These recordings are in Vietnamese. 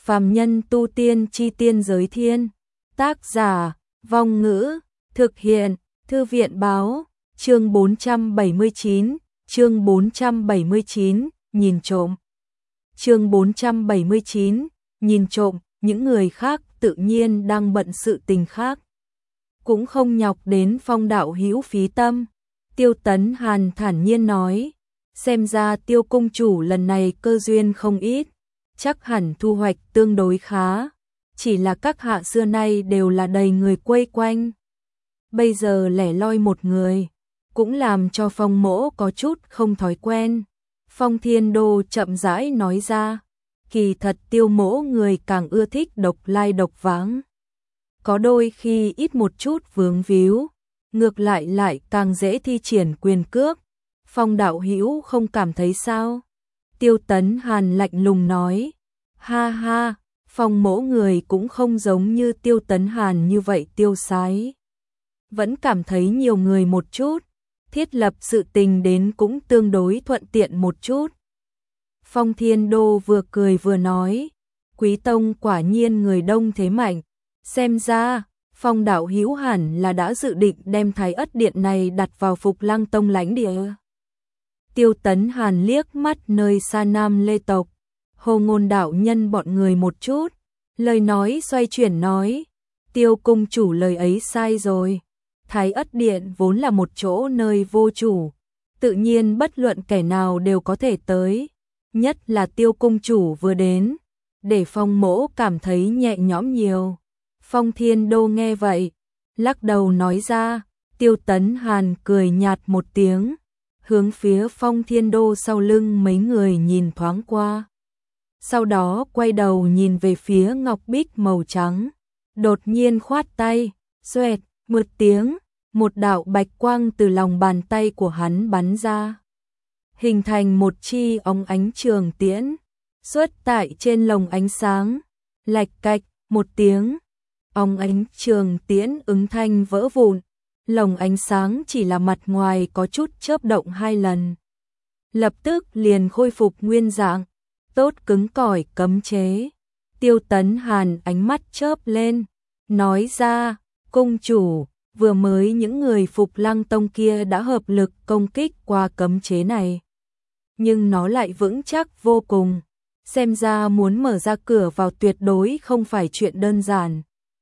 Phàm nhân tu tiên chi tiên giới thiên. Tác giả, Vong Ngữ, thực hiện, Thư viện báo, chương 479, chương 479, nhìn trộm. Chương 479, nhìn trộm, những người khác tự nhiên đang bận sự tình khác. Cũng không nhọc đến Phong đạo hữu phí tâm. Tiêu Tấn Hàn thản nhiên nói, xem ra Tiêu cung chủ lần này cơ duyên không ít, chắc hẳn thu hoạch tương đối khá, chỉ là các hạ xưa nay đều là đầy người quây quanh. Bây giờ lẻ loi một người, cũng làm cho Phong mỗ có chút không thói quen. Phong Thiên Đô chậm rãi nói ra, kỳ thật Tiêu mỗ người càng ưa thích độc lai độc vãng. Có đôi khi ít một chút vướng víu, ngược lại càng dễ thi triển quyền cước. Phong đạo hữu không cảm thấy sao? Tiêu Tấn Hàn lạnh lùng nói, ha ha, Phong mỗ người cũng không giống như Tiêu Tấn Hàn như vậy tiêu sái. Vẫn cảm thấy nhiều người một chút, thiết lập sự tình đến cũng tương đối thuận tiện một chút. Phong Thiên Đô vừa cười vừa nói, Quý Tông quả nhiên người đông thế mạnh, xem ra Phong đạo hữu hẳn là đã dự định đem Thái Ất Điện này đặt vào Phục Lăng Tông lãnh địa. Tiêu Tấn Hàn liếc mắt nơi xa Nam Lê tộc, Hồ Ngôn đạo nhân bọn người một chút, lời nói xoay chuyển nói, Tiêu cung chủ lời ấy sai rồi. Thái Ất Điện vốn là một chỗ nơi vô chủ, tự nhiên bất luận kẻ nào đều có thể tới, nhất là Tiêu cung chủ vừa đến, để Phong mỗ cảm thấy nhẹ nhõm nhiều. Phong Thiên Đô nghe vậy, lắc đầu nói ra. Tiêu Tấn Hàn cười nhạt một tiếng, hướng phía Phong Thiên Đô sau lưng mấy người nhìn thoáng qua. Sau đó quay đầu nhìn về phía ngọc bích màu trắng, đột nhiên khoát tay, xoẹt, một tiếng, một đạo bạch quang từ lòng bàn tay của hắn bắn ra, hình thành một chi óng ánh trường tiễn, xuất tại trên lồng ánh sáng, lạch cạch, một tiếng, óng ánh trường tiễn ứng thanh vỡ vụn, lồng ánh sáng chỉ là mặt ngoài có chút chớp động 2 lần, lập tức liền khôi phục nguyên dạng, tốt cứng cỏi cấm chế. Tiêu Tấn Hàn ánh mắt chớp lên, nói ra, cung chủ, vừa mới những người Phục Lăng Tông kia đã hợp lực công kích qua cấm chế này, nhưng nó lại vững chắc vô cùng, xem ra muốn mở ra cửa vào tuyệt đối không phải chuyện đơn giản.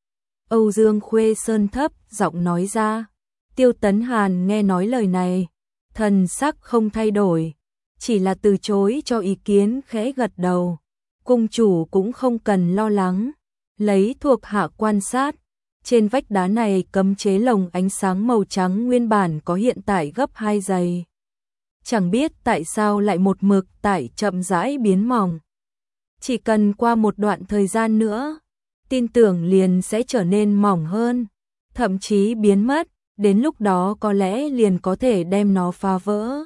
Âu Dương Khuê Sơn thấp giọng nói ra. Tiêu Tấn Hàn nghe nói lời này, thần sắc không thay đổi, chỉ là từ chối cho ý kiến, khẽ gật đầu. Cung chủ cũng không cần lo lắng, lấy thuộc hạ quan sát, trên vách đá này cấm chế lồng ánh sáng màu trắng nguyên bản có hiện tại gấp 2 giây. Chẳng biết tại sao lại một mực tại chậm rãi biến mỏng. Chỉ cần qua một đoạn thời gian nữa, tin tưởng liền sẽ trở nên mỏng hơn, thậm chí biến mất, đến lúc đó có lẽ liền có thể đem nó phá vỡ.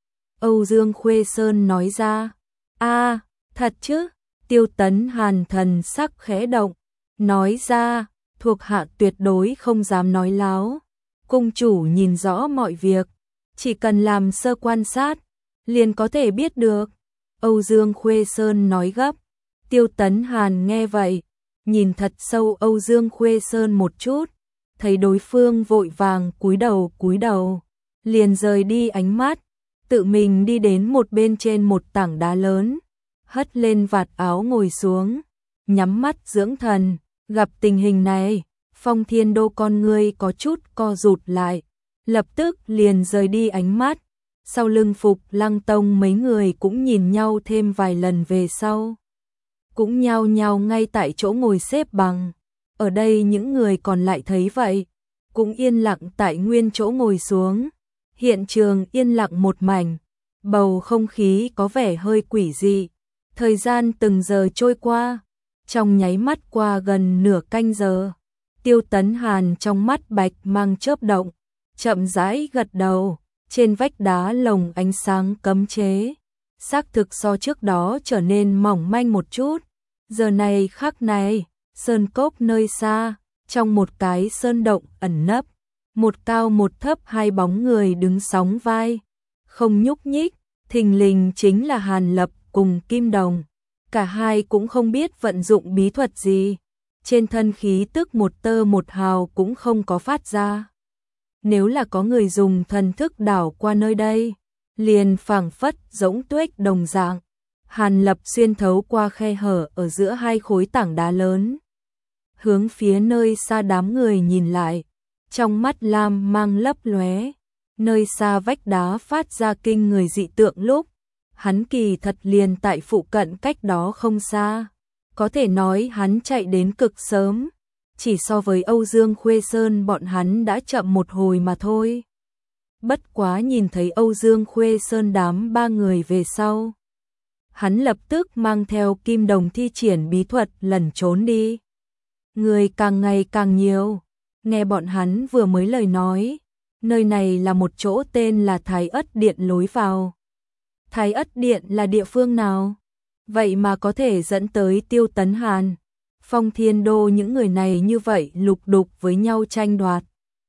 Âu Dương Khuê Sơn nói ra, thật chứ? Tiêu Tấn Hàn thần sắc khẽ động, nói ra, thuộc hạ tuyệt đối không dám nói láo. Cung chủ nhìn rõ mọi việc, chỉ cần làm sơ quan sát, liền có thể biết được. Âu Dương Khuê Sơn nói gấp. Tiêu Tấn Hàn nghe vậy, nhìn thật sâu Âu Dương Khuê Sơn một chút, thấy đối phương vội vàng cúi đầu, liền rời đi ánh mắt, tự mình đi đến một bên trên một tảng đá lớn, hất lên vạt áo ngồi xuống, nhắm mắt dưỡng thần. Gặp tình hình này, Phong Thiên Đô con ngươi có chút co rụt lại, lập tức liền rời đi ánh mắt. Sau lưng Phục Lăng Tông mấy người cũng nhìn nhau thêm vài lần về sau, cũng nhao nhao ngay tại chỗ ngồi xếp bằng. Ở đây những người còn lại thấy vậy, cũng yên lặng tại nguyên chỗ ngồi xuống. Hiện trường yên lặng một mảnh, bầu không khí có vẻ hơi quỷ dị. Thời gian từng giờ trôi qua, trong nháy mắt qua gần nửa canh giờ. Tiêu Tấn Hàn trong mắt bạch mang chớp động, chậm rãi gật đầu, trên vách đá lồng ánh sáng cấm chế, xác thực so trước đó trở nên mỏng manh một chút. Giờ này khắc này, sơn cốc nơi xa, trong một cái sơn động ẩn nấp, một cao một thấp 2 bóng người đứng sóng vai, không nhúc nhích, thình lình chính là Hàn Lập cùng Kim Đồng. Cả hai cũng không biết vận dụng bí thuật gì, trên thân khí tức một tơ một hào cũng không có phát ra. Nếu là có người dùng thần thức đảo qua nơi đây, liền phảng phất giống tuếch đồng dạng. Hàn Lập xuyên thấu qua khe hở ở giữa hai khối tảng đá lớn, hướng phía nơi xa đám người nhìn lại, trong mắt lam mang lấp lóe. Nơi xa vách đá phát ra kinh người dị tượng lúc, hắn kỳ thật liền tại phụ cận cách đó không xa. Có thể nói hắn chạy đến cực sớm, chỉ so với Âu Dương Khuê Sơn bọn hắn đã chậm một hồi mà thôi. Bất quá nhìn thấy Âu Dương Khuê Sơn đám ba người về sau, hắn lập tức mang theo Kim Đồng thi triển bí thuật lẩn trốn đi. Người càng ngày càng nhiều, nghe bọn hắn vừa mới lời nói, nơi này là một chỗ tên là Thái Ất Điện lối vào. Thái Ất Điện là địa phương nào? Vậy mà có thể dẫn tới Tiêu Tấn Hàn, Phong Thiên Đô những người này như vậy lục đục với nhau tranh đoạt.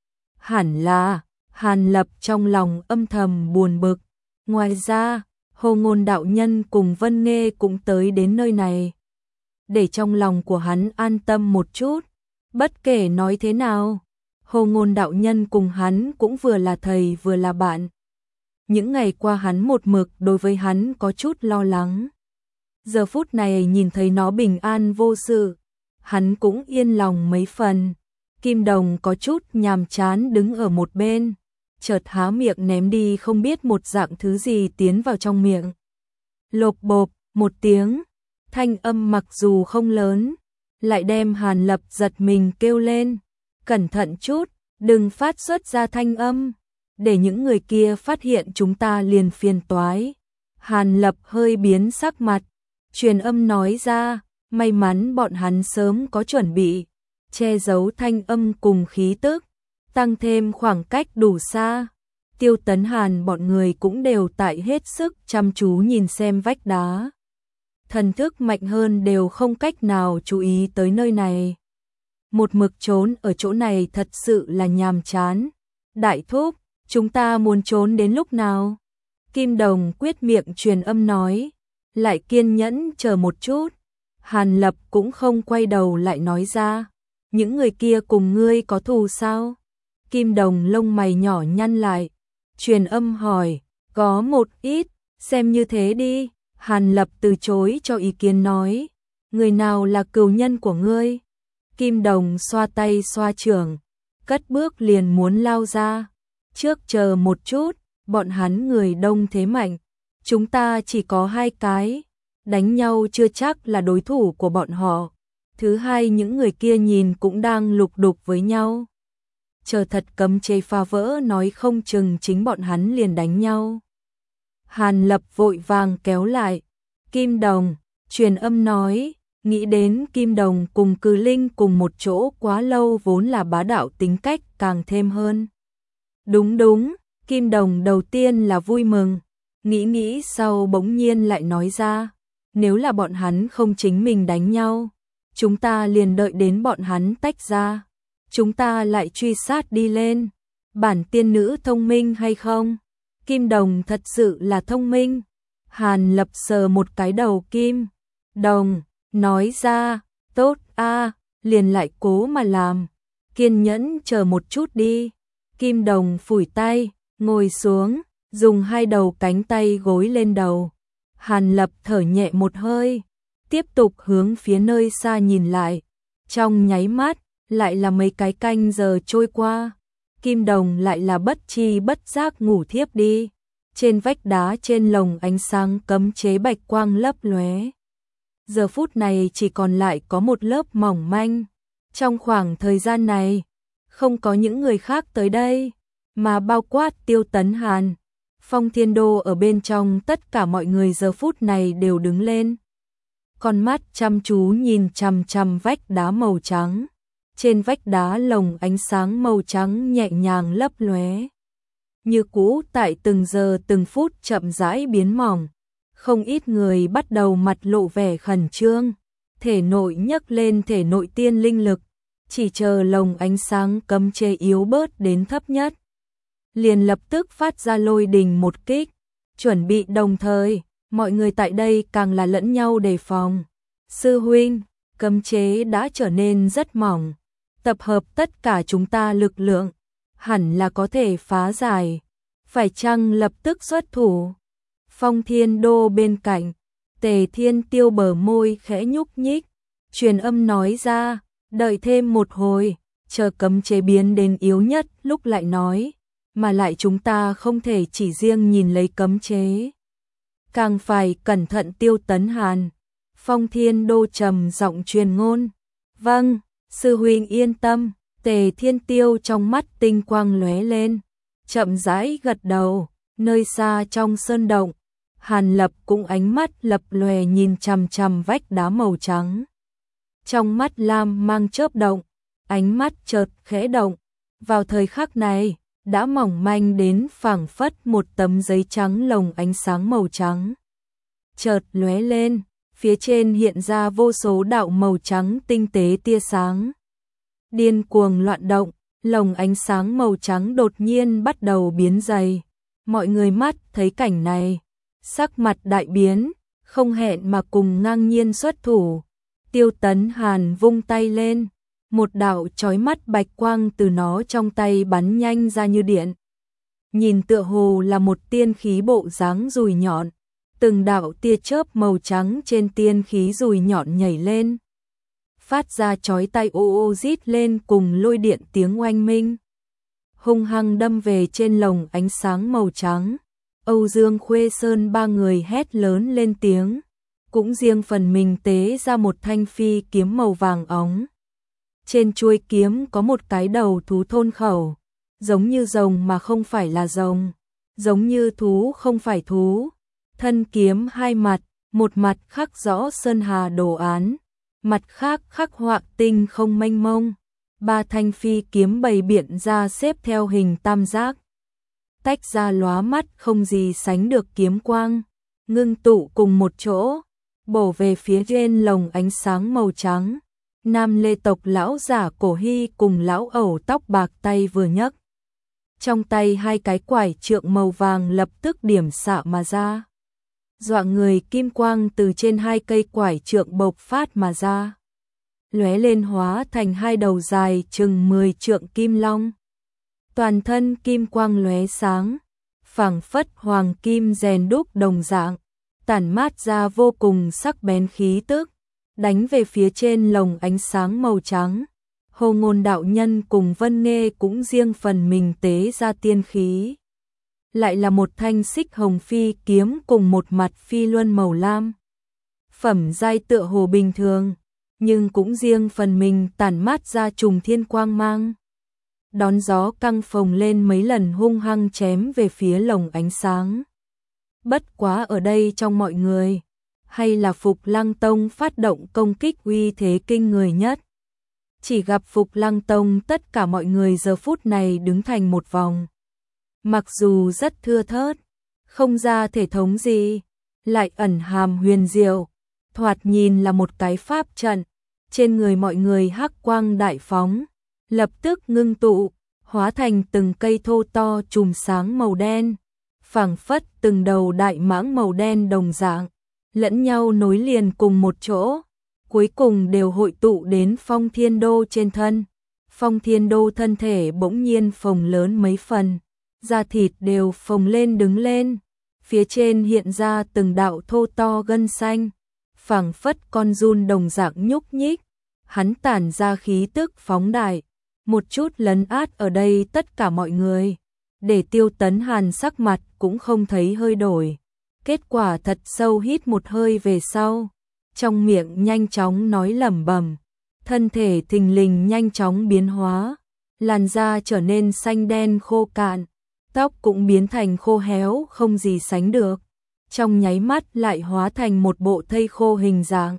Hẳn là, Hàn Lập trong lòng âm thầm buồn bực. Ngoài ra, Hồ Ngôn đạo nhân cùng Vân Nghê cũng tới đến nơi này. Để trong lòng của hắn an tâm một chút, bất kể nói thế nào, Hồ Ngôn đạo nhân cùng hắn cũng vừa là thầy vừa là bạn. Những ngày qua hắn một mực đối với hắn có chút lo lắng. Giờ phút này nhìn thấy nó bình an vô sự, hắn cũng yên lòng mấy phần. Kim Đồng có chút nhàm chán đứng ở một bên, chợt há miệng ném đi không biết một dạng thứ gì tiến vào trong miệng. Lộp bộp, một tiếng, thanh âm mặc dù không lớn, lại đem Hàn Lập giật mình kêu lên. Cẩn thận chút, đừng phát xuất ra thanh âm, để những người kia phát hiện chúng ta liền phiền toái. Hàn Lập hơi biến sắc mặt, truyền âm nói ra, may mắn bọn hắn sớm có chuẩn bị, che giấu thanh âm cùng khí tức, tăng thêm khoảng cách đủ xa. Tiêu Tấn Hàn bọn người cũng đều tại hết sức chăm chú nhìn xem vách đá. Thần thức mạnh hơn đều không cách nào chú ý tới nơi này. Một mực trốn ở chỗ này thật sự là nhàm chán. Đại thúc, chúng ta muốn trốn đến lúc nào? Kim Đồng quyết miệng truyền âm nói, lại kiên nhẫn chờ một chút. Hàn Lập cũng không quay đầu lại nói ra, những người kia cùng ngươi có thù sao? Kim Đồng lông mày nhỏ nhăn lại, truyền âm hỏi, có một ít, xem như thế đi. Hàn Lập từ chối cho ý kiến nói, người nào là cừu nhân của ngươi? Kim Đồng xoa tay xoa chưởng, cất bước liền muốn lao ra. Trước chờ một chút, bọn hắn người đông thế mạnh, chúng ta chỉ có 2 cái, đánh nhau chưa chắc là đối thủ của bọn họ. Thứ hai, những người kia nhìn cũng đang lục đục với nhau. Chờ thật cấm chế phá vỡ nói không chừng chính bọn hắn liền đánh nhau. Hàn Lập vội vàng kéo lại. Kim Đồng, truyền âm nói, nghĩ đến Kim Đồng cùng Cừ Linh cùng một chỗ quá lâu vốn là bá đạo tính cách càng thêm hơn. Đúng đúng, Kim Đồng đầu tiên là vui mừng, nghĩ sau bỗng nhiên lại nói ra, nếu là bọn hắn không chính mình đánh nhau, chúng ta liền đợi đến bọn hắn tách ra, chúng ta lại truy sát đi lên. Bản tiên nữ thông minh hay không? Kim Đồng thật sự là thông minh. Hàn Lập sờ một cái đầu Kim Đồng, nói ra, tốt a, liền lại cố mà làm, kiên nhẫn chờ một chút đi. Kim Đồng phủi tay, ngồi xuống, dùng 2 đầu cánh tay gối lên đầu. Hàn Lập thở nhẹ một hơi, tiếp tục hướng phía nơi xa nhìn lại. Trong nháy mắt, lại là mấy cái canh giờ trôi qua. Kim Đồng lại là bất chi bất giác ngủ thiếp đi. Trên vách đá trên lồng ánh sáng cấm chế bạch quang lấp lóe. Giờ phút này chỉ còn lại có một lớp mỏng manh. Trong khoảng thời gian này, không có những người khác tới đây, mà bao quát Tiêu Tấn Hàn, Phong Thiên Đô ở bên trong, tất cả mọi người giờ phút này đều đứng lên. Con mắt chăm chú nhìn chằm chằm vách đá màu trắng. Trên vách đá lồng ánh sáng màu trắng nhẹ nhàng lấp lóe. Như cũ tại từng giờ từng phút chậm rãi biến mỏng. Không ít người bắt đầu mặt lộ vẻ khẩn trương, thể nội nhấc lên thể nội tiên linh lực, chỉ chờ lồng ánh sáng cấm chế yếu bớt đến thấp nhất, liền lập tức phát ra lôi đình một kích, chuẩn bị đồng thời, Mọi người tại đây càng là lẫn nhau đề phòng. Sư huynh, cấm chế đã trở nên rất mỏng. Tập hợp tất cả chúng ta lực lượng, hẳn là có thể phá giải. Phải chăng lập tức xuất thủ? Phong Thiên Đô bên cạnh, Tề Thiên Tiêu bờ môi khẽ nhúc nhích, truyền âm nói ra, đợi thêm một hồi, chờ cấm chế biến đến yếu nhất lúc lại nói, mà lại chúng ta không thể chỉ riêng nhìn lấy cấm chế. Càng phải cẩn thận Tiêu Tấn Hàn. Phong Thiên Đô trầm giọng truyền ngôn. Vâng, sư huynh yên tâm. Tề Thiên Tiêu trong mắt tinh quang lóe lên, chậm rãi gật đầu. Nơi xa trong sơn động, Hàn Lập cũng ánh mắt lập lòe nhìn chằm chằm vách đá màu trắng. Trong mắt lam mang chớp động, ánh mắt chợt khẽ động. Vào thời khắc này, đã mỏng manh đến phảng phất một tấm giấy trắng lồng ánh sáng màu trắng. Chợt lóe lên, phía trên hiện ra vô số đạo màu trắng tinh tế tia sáng. Điên cuồng loạn động, lồng ánh sáng màu trắng đột nhiên bắt đầu biến dày. Mọi người mắt thấy cảnh này, sắc mặt đại biến, không hẹn mà cùng ngang nhiên xuất thủ. Tiêu Tấn Hàn vung tay lên, một đạo chói mắt bạch quang từ nó trong tay bắn nhanh ra như điện. Nhìn tựa hồ là một tiên khí bộ dáng dùi nhọn, từng đạo tia chớp màu trắng trên tiên khí dùi nhọn nhảy lên, phát ra chói tai ô ô rít lên cùng lôi điện tiếng oanh minh. Hung hăng đâm về trên lồng ánh sáng màu trắng. Âu Dương Khuê Sơn ba người hét lớn lên tiếng, cũng riêng phần mình tế ra một thanh phi kiếm màu vàng óng. Trên chuôi kiếm có một cái đầu thú thôn khẩu, giống như rồng mà không phải là rồng, giống như thú không phải thú. Thân kiếm hai mặt, một mặt khắc rõ sơn hà đồ án, mặt khác khắc họa tinh không mênh mông. Ba thanh phi kiếm bày biện ra xếp theo hình tam giác, tách ra lóa mắt không gì sánh được kiếm quang, ngưng tụ cùng một chỗ, bổ về phía trên lồng ánh sáng màu trắng. Nam Lê tộc lão giả Cổ Hy cùng lão ẩu tóc bạc tay vừa nhấc, trong tay hai cái quải trượng màu vàng lập tức điểm xạ mà ra. Dọa người kim quang từ trên hai cây quải trượng bộc phát mà ra, lóe lên hóa thành hai đầu dài chừng 10 trượng kim long. Toàn thân kim quang lóe sáng, phảng phất hoàng kim rèn đúc đồng dạng, tản mát ra vô cùng sắc bén khí tức, đánh về phía trên lồng ánh sáng màu trắng. Hồ Ngôn đạo nhân cùng Vân Nghê cũng riêng phần mình tế ra tiên khí. Lại là một thanh xích hồng phi kiếm cùng một mặt phi luân màu lam. Phẩm giai tựa hồ bình thường, nhưng cũng riêng phần mình tản mát ra trùng thiên quang mang. Đón gió căng phồng lên mấy lần hung hăng chém về phía lồng ánh sáng. Bất quá ở đây trong mọi người, hay là Phục Lăng Tông phát động công kích uy thế kinh người nhất. Chỉ gặp Phục Lăng Tông tất cả mọi người giờ phút này đứng thành một vòng. Mặc dù rất thưa thớt, không ra thể thống gì, lại ẩn hàm huyền diệu, thoạt nhìn là một cái pháp trận. Trên người mọi người hắc quang đại phóng, lập tức ngưng tụ, hóa thành từng cây thô to chùm sáng màu đen, phảng phất từng đầu đại mãng màu đen đồng dạng, lẫn nhau nối liền cùng một chỗ, cuối cùng đều hội tụ đến Phong Thiên Đô trên thân. Phong Thiên Đô thân thể bỗng nhiên phồng lớn mấy phần, da thịt đều phồng lên đứng lên, phía trên hiện ra từng đạo thô to gân xanh, phảng phất con giun đồng dạng nhúc nhích. Hắn tản ra khí tức phóng đại, một chút lấn át ở đây tất cả mọi người, để Tiêu Tấn Hàn sắc mặt cũng không thấy hơi đổi. Kết quả thật sâu hít một hơi về sau, trong miệng nhanh chóng nói lẩm bẩm, thân thể thình lình nhanh chóng biến hóa, làn da trở nên xanh đen khô cạn, tóc cũng biến thành khô héo không gì sánh được, trong nháy mắt lại hóa thành một bộ thây khô hình dạng.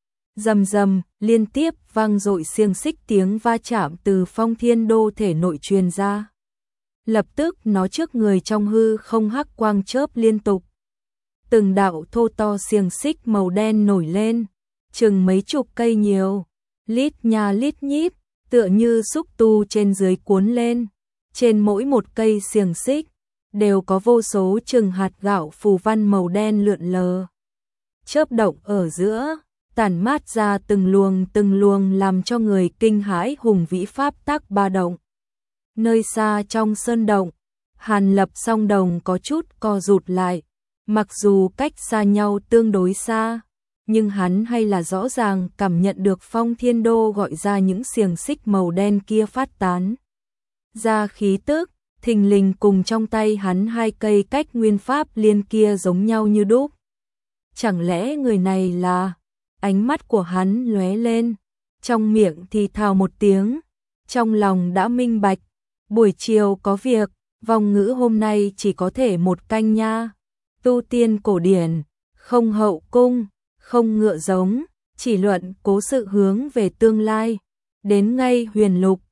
Rầm rầm, liên tiếp vang dội xiềng xích tiếng va chạm từ Phong Thiên Đô thể nội truyền ra. Lập tức nó trước người trong hư không hắc quang chớp liên tục. Từng đạo thô to xiềng xích màu đen nổi lên, chừng mấy chục cây nhiều, lít nha lít nhít, tựa như xúc tu trên dưới cuốn lên. Trên mỗi một cây xiềng xích đều có vô số chừng hạt gạo phù văn màu đen lượn lờ. Chớp động ở giữa, tản mát ra từng luồng làm cho người kinh hãi hùng vĩ pháp tắc ba động. Nơi xa trong sơn động, Hàn Lập song đồng có chút co rụt lại, mặc dù cách xa nhau tương đối xa, nhưng hắn hay là rõ ràng cảm nhận được Phong Thiên Đô gọi ra những xiềng xích màu đen kia phát tán ra khí tức, thình lình cùng trong tay hắn hai cây cách nguyên pháp liên kia giống nhau như đúc. Chẳng lẽ người này là... Ánh mắt của hắn lóe lên, trong miệng thì thào một tiếng, trong lòng đã minh bạch, buổi chiều có việc, vong ngữ hôm nay chỉ có thể một canh nha. Tu tiên cổ điển, không hậu cung, không ngựa giống, chỉ luận cố sự hướng về tương lai, đến ngay huyền lục,